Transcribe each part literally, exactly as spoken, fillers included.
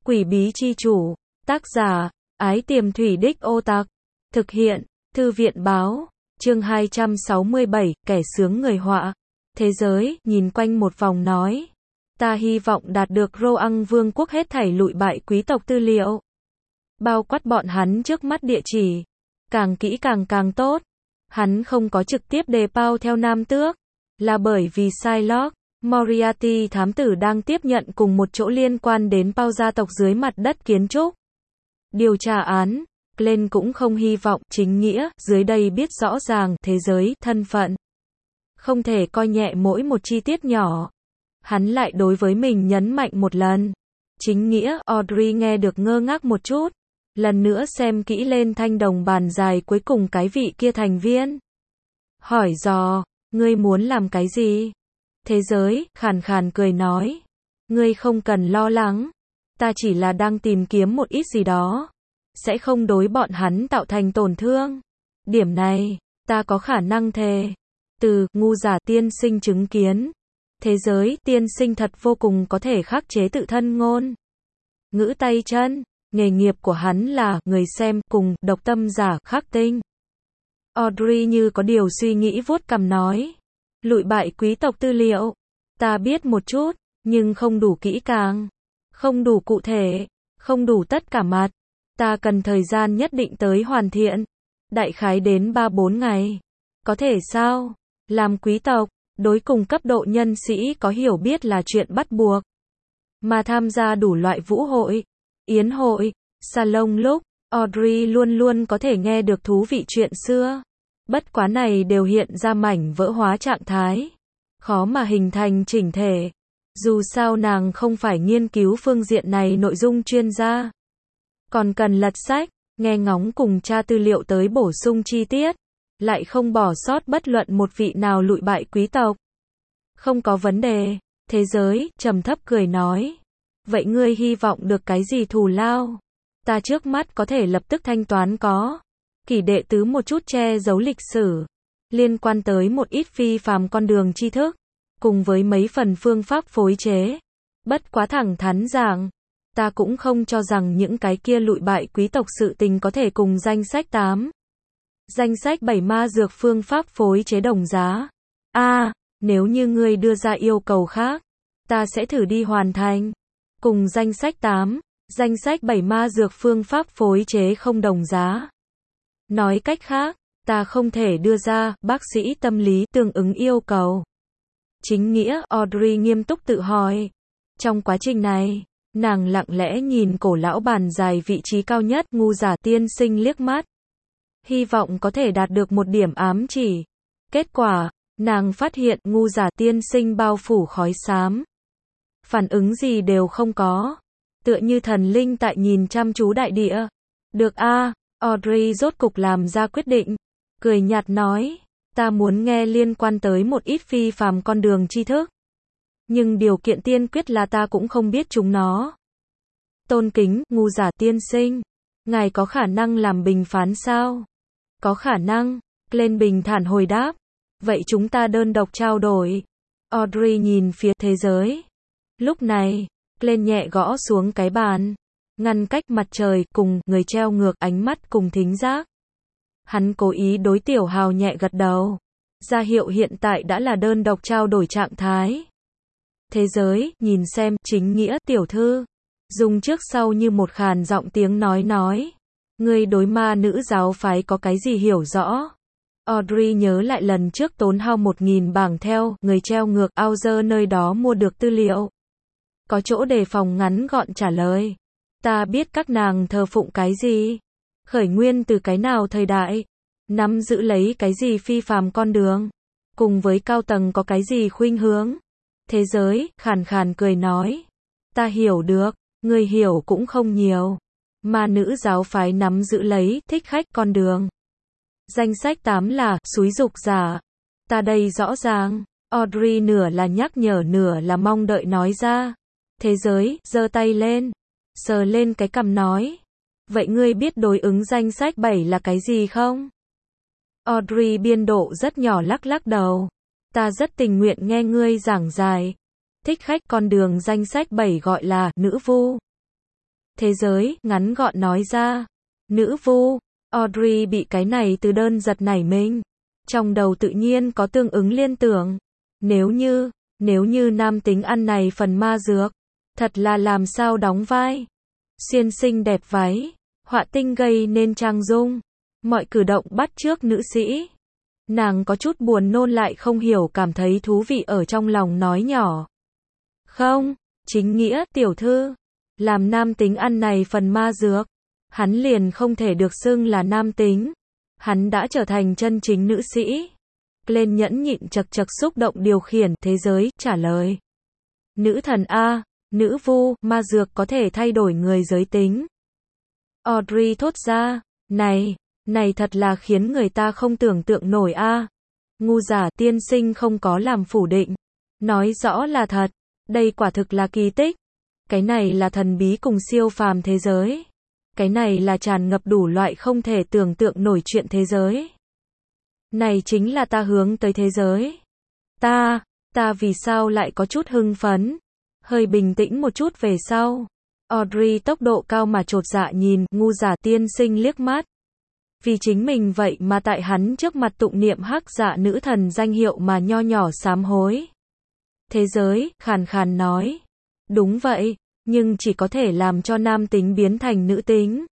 Quỷ bí chi chủ. Tác giả, Ái Tiềm Thủy Đích Ô Tặc. Thực hiện, Thư viện báo. Chương hai trăm sáu mươi bảy, kẻ sướng người họa. Thế giới, nhìn quanh một vòng nói. Ta hy vọng đạt được Roang Vương quốc hết thảy lụi bại quý tộc tư liệu. Bao quát bọn hắn trước mắt địa chỉ. Càng kỹ càng càng tốt. Hắn không có trực tiếp đề bao theo Nam Tước. Là bởi vì Shylock Moriarty thám tử đang tiếp nhận cùng một chỗ liên quan đến Pao gia tộc dưới mặt đất kiến trúc. Điều tra án, Glenn cũng không hy vọng chính nghĩa dưới đây biết rõ ràng thế giới, thân phận. Không thể coi nhẹ mỗi một chi tiết nhỏ. Hắn lại đối với mình nhấn mạnh một lần. Chính nghĩa, Audrey nghe được ngơ ngác một chút. Lần nữa xem kỹ lên thanh đồng bàn dài cuối cùng cái vị kia thành viên. Hỏi dò, ngươi muốn làm cái gì? Thế giới, khàn khàn cười nói. Ngươi không cần lo lắng. Ta chỉ là đang tìm kiếm một ít gì đó. Sẽ không đối bọn hắn tạo thành tổn thương. Điểm này, ta có khả năng thề. Từ, ngu giả tiên sinh chứng kiến. Thế giới, tiên sinh thật vô cùng có thể khắc chế tự thân ngôn ngữ tay chân. Nghề nghiệp của hắn là, người xem, cùng, độc tâm giả, khắc tinh. Audrey như có điều suy nghĩ vuốt cằm nói. Lụi bại quý tộc tư liệu. Ta biết một chút, nhưng không đủ kỹ càng. Không đủ cụ thể. Không đủ tất cả mặt. Ta cần thời gian nhất định tới hoàn thiện. Đại khái đến ba bốn ngày. Có thể sao? Làm quý tộc, đối cùng cấp độ nhân sĩ có hiểu biết là chuyện bắt buộc. Mà tham gia đủ loại vũ hội, yến hội, salon lúc, Audrey luôn luôn có thể nghe được thú vị chuyện xưa. Bất quá này đều hiện ra mảnh vỡ hóa trạng thái. Khó mà hình thành chỉnh thể. Dù sao nàng không phải nghiên cứu phương diện này nội dung chuyên gia. Còn cần lật sách, nghe ngóng cùng tra tư liệu tới bổ sung chi tiết. Lại không bỏ sót bất luận một vị nào lụi bại quý tộc. Không có vấn đề. Thế giới, trầm thấp cười nói. Vậy ngươi hy vọng được cái gì thù lao? Ta trước mắt có thể lập tức thanh toán có. Kỷ đệ tứ một chút che giấu lịch sử. Liên quan tới một ít phi phàm con đường tri thức. Cùng với mấy phần phương pháp phối chế. Bất quá thẳng thắn rằng. Ta cũng không cho rằng những cái kia lụi bại quý tộc sự tình có thể cùng danh sách tám. Danh sách bảy ma dược phương pháp phối chế đồng giá. A, à, nếu như ngươi đưa ra yêu cầu khác. Ta sẽ thử đi hoàn thành. Cùng danh sách tám. Danh sách bảy ma dược phương pháp phối chế không đồng giá. Nói cách khác, ta không thể đưa ra, bác sĩ tâm lý, tương ứng yêu cầu. Chính nghĩa, Audrey nghiêm túc tự hỏi. Trong quá trình này, nàng lặng lẽ nhìn cổ lão bàn dài vị trí cao nhất, ngu giả tiên sinh liếc mắt. Hy vọng có thể đạt được một điểm ám chỉ. Kết quả, nàng phát hiện ngu giả tiên sinh bao phủ khói xám. Phản ứng gì đều không có. Tựa như thần linh tại nhìn chăm chú đại địa. Được a, à, Audrey rốt cục làm ra quyết định. Cười nhạt nói, ta muốn nghe liên quan tới một ít phi phàm con đường tri thức. Nhưng điều kiện tiên quyết là ta cũng không biết chúng nó. Tôn kính, ngu giả tiên sinh. Ngài có khả năng làm bình phán sao? Có khả năng. Glenn bình thản hồi đáp. Vậy chúng ta đơn độc trao đổi. Audrey nhìn phía thế giới. Lúc này, Glenn nhẹ gõ xuống cái bàn. Ngăn cách mặt trời cùng người treo ngược ánh mắt cùng thính giác. Hắn cố ý đối tiểu hào nhẹ gật đầu. Ra hiệu hiện tại đã là đơn độc trao đổi trạng thái. Thế giới, nhìn xem, chính nghĩa tiểu thư. Dùng trước sau như một khàn giọng tiếng nói nói. Ngươi đối ma nữ giáo phái có cái gì hiểu rõ? Audrey nhớ lại lần trước tốn hao một nghìn bảng theo, người treo ngược, Auger nơi đó mua được tư liệu. Có chỗ đề phòng ngắn gọn trả lời. Ta biết các nàng thờ phụng cái gì? Khởi nguyên từ cái nào thời đại? Nắm giữ lấy cái gì phi phàm con đường? Cùng với cao tầng có cái gì khuynh hướng? Thế giới, khàn khàn cười nói. Ta hiểu được, người hiểu cũng không nhiều. Mà nữ giáo phái nắm giữ lấy, thích khách con đường. Danh sách tám là, xúi dục giả. Ta đây rõ ràng. Audrey nửa là nhắc nhở nửa là mong đợi nói ra. Thế giới, giơ tay lên. Sờ lên cái cằm nói. Vậy ngươi biết đối ứng danh sách bảy là cái gì không? Audrey biên độ rất nhỏ lắc lắc đầu. Ta rất tình nguyện nghe ngươi giảng dài. Thích khách con đường danh sách bảy gọi là nữ vu. Thế giới, ngắn gọn nói ra. Nữ vu. Audrey bị cái này từ đơn giật nảy mình. Trong đầu tự nhiên có tương ứng liên tưởng. Nếu như, nếu như nam tính ăn này phần ma dược, thật là làm sao đóng vai. Xuyên xinh đẹp váy, họa tinh gây nên trang dung, mọi cử động bắt chước nữ sĩ. Nàng có chút buồn nôn lại không hiểu cảm thấy thú vị ở trong lòng nói nhỏ. Không, chính nghĩa tiểu thư, làm nam tính ăn này phần ma dược, hắn liền không thể được xưng là nam tính. Hắn đã trở thành chân chính nữ sĩ. Lên nhẫn nhịn chật chật xúc động điều khiển thế giới, trả lời. Nữ thần A, nữ vu, ma dược có thể thay đổi người giới tính. Audrey thốt ra, này, này thật là khiến người ta không tưởng tượng nổi A. Ngu giả tiên sinh không có làm phủ định. Nói rõ là thật, đây quả thực là kỳ tích. Cái này là thần bí cùng siêu phàm thế giới. Cái này là tràn ngập đủ loại không thể tưởng tượng nổi chuyện thế giới. Này chính là ta hướng tới thế giới. Ta, ta vì sao lại có chút hưng phấn. Hơi bình tĩnh một chút về sau. Audrey tốc độ cao mà chột dạ nhìn ngu giả tiên sinh liếc mắt. Vì chính mình vậy mà tại hắn trước mặt tụng niệm hắc dạ nữ thần danh hiệu mà nho nhỏ sám hối. Thế giới, khàn khàn nói. Đúng vậy, nhưng chỉ có thể làm cho nam tính biến thành nữ tính.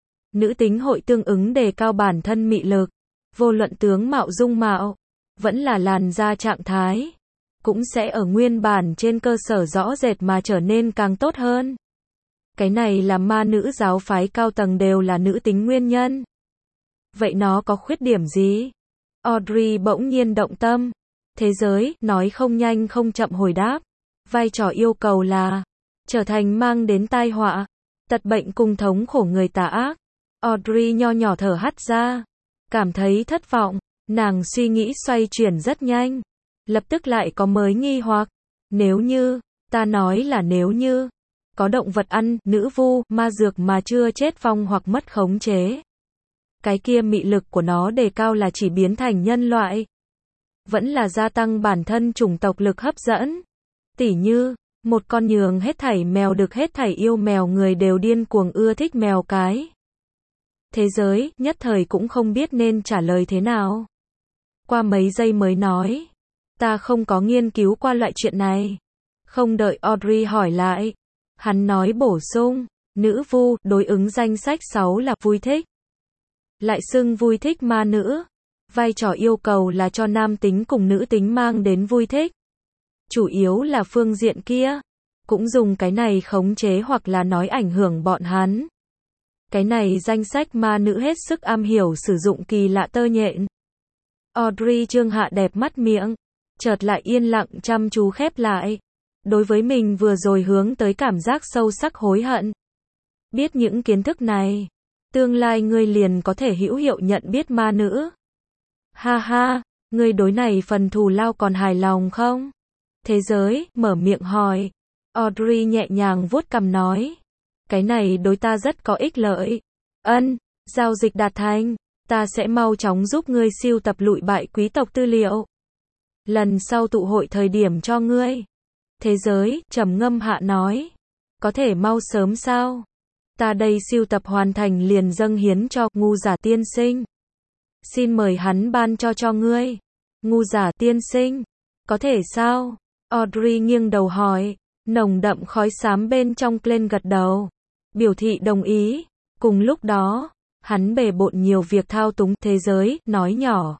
Nữ tính hội tương ứng đề cao bản thân mị lực. Vô luận tướng mạo dung mạo, vẫn là làn da trạng thái, cũng sẽ ở nguyên bản trên cơ sở rõ rệt mà trở nên càng tốt hơn. Cái này là ma nữ giáo phái cao tầng đều là nữ tính nguyên nhân. Vậy nó có khuyết điểm gì? Audrey bỗng nhiên động tâm. Thế giới, nói không nhanh không chậm hồi đáp. Vai trò yêu cầu là trở thành mang đến tai họa, tật bệnh cùng thống khổ người tà ác. Audrey nho nhỏ thở hắt ra. Cảm thấy thất vọng, nàng suy nghĩ xoay chuyển rất nhanh. Lập tức lại có mới nghi hoặc. Nếu như, ta nói là nếu như, có động vật ăn, nữ vu, ma dược mà chưa chết vong hoặc mất khống chế. Cái kia mị lực của nó đề cao là chỉ biến thành nhân loại. Vẫn là gia tăng bản thân chủng tộc lực hấp dẫn. Tỉ như, một con nhường hết thảy mèo được hết thảy yêu mèo người đều điên cuồng ưa thích mèo cái. Thế giới, nhất thời cũng không biết nên trả lời thế nào. Qua mấy giây mới nói. Ta không có nghiên cứu qua loại chuyện này. Không đợi Audrey hỏi lại. Hắn nói bổ sung. Nữ vu, đối ứng danh sách sáu là vui thích. Lại xưng vui thích ma nữ. Vai trò yêu cầu là cho nam tính cùng nữ tính mang đến vui thích. Chủ yếu là phương diện kia. Cũng dùng cái này khống chế hoặc là nói ảnh hưởng bọn hắn. Cái này danh sách ma nữ hết sức am hiểu sử dụng kỳ lạ tơ nhện. Audrey trương hạ đẹp mắt miệng. Chợt lại yên lặng chăm chú khép lại. Đối với mình vừa rồi hướng tới cảm giác sâu sắc hối hận. Biết những kiến thức này. Tương lai ngươi liền có thể hữu hiệu nhận biết ma nữ. Ha ha, ngươi đối này phần thù lao còn hài lòng không? Thế giới, mở miệng hỏi. Audrey nhẹ nhàng vuốt cằm nói. Cái này đối ta rất có ích lợi. Ân, giao dịch đạt thành. Ta sẽ mau chóng giúp ngươi siêu tập lụi bại quý tộc tư liệu. Lần sau tụ hội thời điểm cho ngươi. Thế giới, trầm ngâm hạ nói. Có thể mau sớm sao? Ta đây siêu tập hoàn thành liền dâng hiến cho ngu giả tiên sinh. Xin mời hắn ban cho cho ngươi. Ngu giả tiên sinh. Có thể sao? Audrey nghiêng đầu hỏi. Nồng đậm khói xám bên trong Glenn gật đầu. Biểu thị đồng ý. Cùng lúc đó, hắn bề bộn nhiều việc thao túng thế giới, nói nhỏ.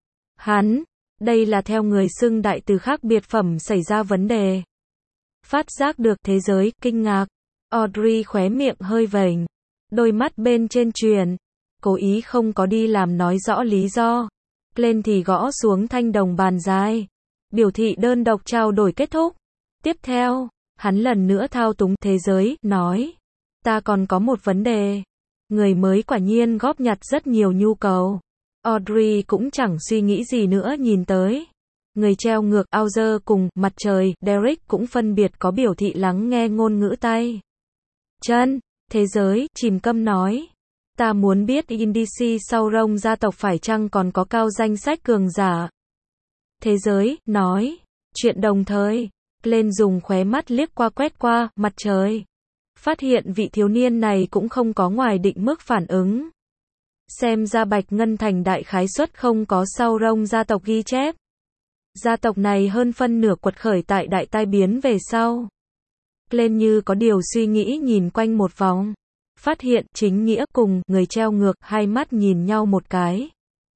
Hắn, đây là theo người xưng đại từ khác biệt phẩm xảy ra vấn đề. Phát giác được thế giới, kinh ngạc. Audrey khóe miệng hơi vểnh. Đôi mắt bên trên truyền. Cố ý không có đi làm nói rõ lý do. Lên thì gõ xuống thanh đồng bàn dài. Biểu thị đơn độc trao đổi kết thúc. Tiếp theo, hắn lần nữa thao túng thế giới, nói. Ta còn có một vấn đề. Người mới quả nhiên góp nhặt rất nhiều nhu cầu. Audrey cũng chẳng suy nghĩ gì nữa nhìn tới. Người treo ngược Auger cùng mặt trời, Derek cũng phân biệt có biểu thị lắng nghe ngôn ngữ tay. Chân, thế giới, chìm câm nói. Ta muốn biết Indici sau rông gia tộc phải chăng còn có cao danh sách cường giả. Thế giới, nói. Chuyện đồng thời. Lên dùng khóe mắt liếc qua quét qua, mặt trời. Phát hiện vị thiếu niên này cũng không có ngoài định mức phản ứng. Xem ra Bạch Ngân Thành đại khái suất không có sau rông gia tộc ghi chép. Gia tộc này hơn phân nửa quật khởi tại đại tai biến về sau. Lên như có điều suy nghĩ nhìn quanh một vòng. Phát hiện Chính Nghĩa cùng người treo ngược hai mắt nhìn nhau một cái.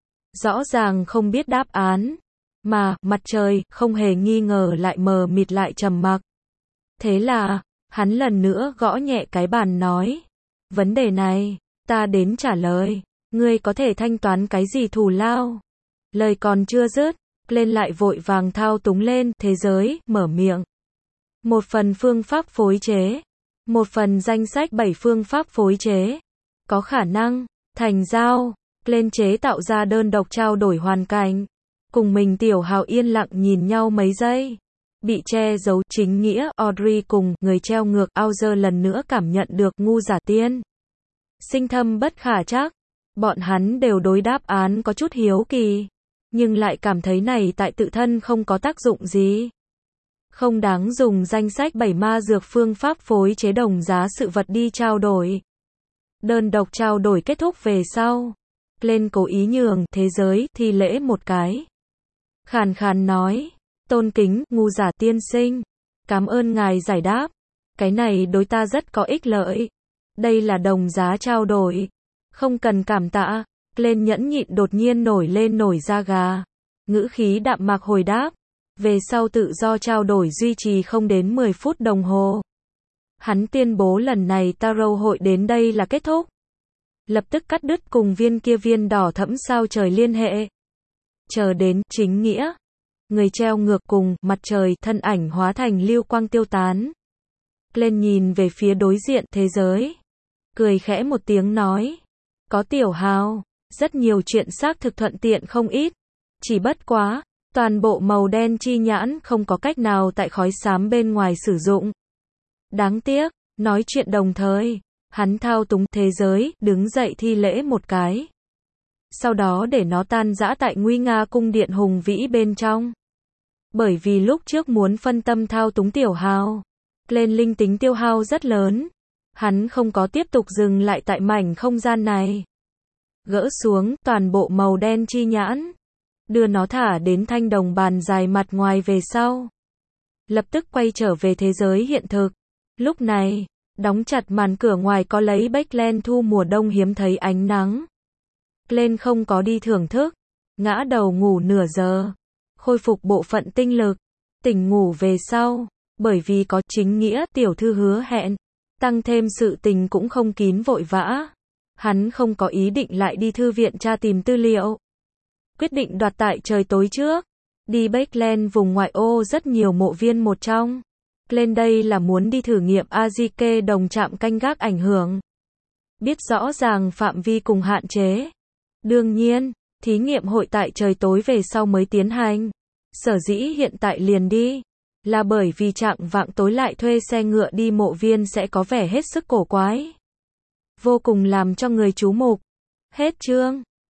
Rõ ràng không biết đáp án. Mà, Mặt Trời, không hề nghi ngờ lại mờ mịt lại trầm mặc. Thế là, hắn lần nữa gõ nhẹ cái bàn nói. Vấn đề này, ta đến trả lời. Ngươi có thể thanh toán cái gì thù lao? Lời còn chưa dứt, lên lại vội vàng thao túng lên thế giới, mở miệng. Một phần phương pháp phối chế. Một phần danh sách bảy phương pháp phối chế. Có khả năng, thành giao. Lên chế tạo ra đơn độc trao đổi hoàn cảnh. Cùng mình Tiểu Hào yên lặng nhìn nhau mấy giây. Bị che giấu Chính Nghĩa, Audrey cùng người treo ngược Auger lần nữa cảm nhận được ngu giả tiên. Sinh thâm bất khả trắc. Bọn hắn đều đối đáp án có chút hiếu kỳ. Nhưng lại cảm thấy này tại tự thân không có tác dụng gì. Không đáng dùng danh sách bảy ma dược phương pháp phối chế đồng giá sự vật đi trao đổi. Đơn độc trao đổi kết thúc về sau. Lên cố ý nhường thế giới thi lễ một cái. Khàn khàn nói. Tôn kính, ngu giả tiên sinh. Cảm ơn ngài giải đáp. Cái này đối ta rất có ích lợi. Đây là đồng giá trao đổi. Không cần cảm tạ. Lên nhẫn nhịn đột nhiên nổi lên nổi da gà. Ngữ khí đạm mạc hồi đáp. Về sau tự do trao đổi duy trì không đến mười phút đồng hồ. Hắn tuyên bố lần này Tarot hội đến đây là kết thúc. Lập tức cắt đứt cùng viên kia viên đỏ thẫm sao trời liên hệ. Chờ đến Chính Nghĩa. Người treo ngược cùng Mặt Trời thân ảnh hóa thành lưu quang tiêu tán. Lên nhìn về phía đối diện thế giới. Cười khẽ một tiếng nói. Có Tiểu Hào. Rất nhiều chuyện xác thực thuận tiện không ít. Chỉ bất quá. Toàn bộ màu đen chi nhãn không có cách nào tại khói xám bên ngoài sử dụng. Đáng tiếc. Nói chuyện đồng thời. Hắn thao túng thế giới, đứng dậy thi lễ một cái. Sau đó để nó tan rã tại nguy nga cung điện hùng vĩ bên trong. Bởi vì lúc trước muốn phân tâm thao túng Tiểu Hào. Lên linh tính tiêu hao rất lớn. Hắn không có tiếp tục dừng lại tại mảnh không gian này. Gỡ xuống toàn bộ màu đen chi nhãn. Đưa nó thả đến thanh đồng bàn dài mặt ngoài về sau. Lập tức quay trở về thế giới hiện thực. Lúc này, đóng chặt màn cửa ngoài có lấy Backland thu mùa đông hiếm thấy ánh nắng. Lên không có đi thưởng thức. Ngã đầu ngủ nửa giờ. Khôi phục bộ phận tinh lực. Tỉnh ngủ về sau. Bởi vì có Chính Nghĩa tiểu thư hứa hẹn. Tăng thêm sự tình cũng không kín vội vã. Hắn không có ý định lại đi thư viện tra tìm tư liệu. Quyết định đoạt tại trời tối trước. Đi Backland vùng ngoại ô rất nhiều mộ viên một trong. Lên đây là muốn đi thử nghiệm Azike đồng trạm canh gác ảnh hưởng. Biết rõ ràng phạm vi cùng hạn chế. Đương nhiên, thí nghiệm hội tại trời tối về sau mới tiến hành. Sở dĩ hiện tại liền đi. Là bởi vì trạng vạng tối lại thuê xe ngựa đi mộ viên sẽ có vẻ hết sức cổ quái. Vô cùng làm cho người chú mục. Hết chương.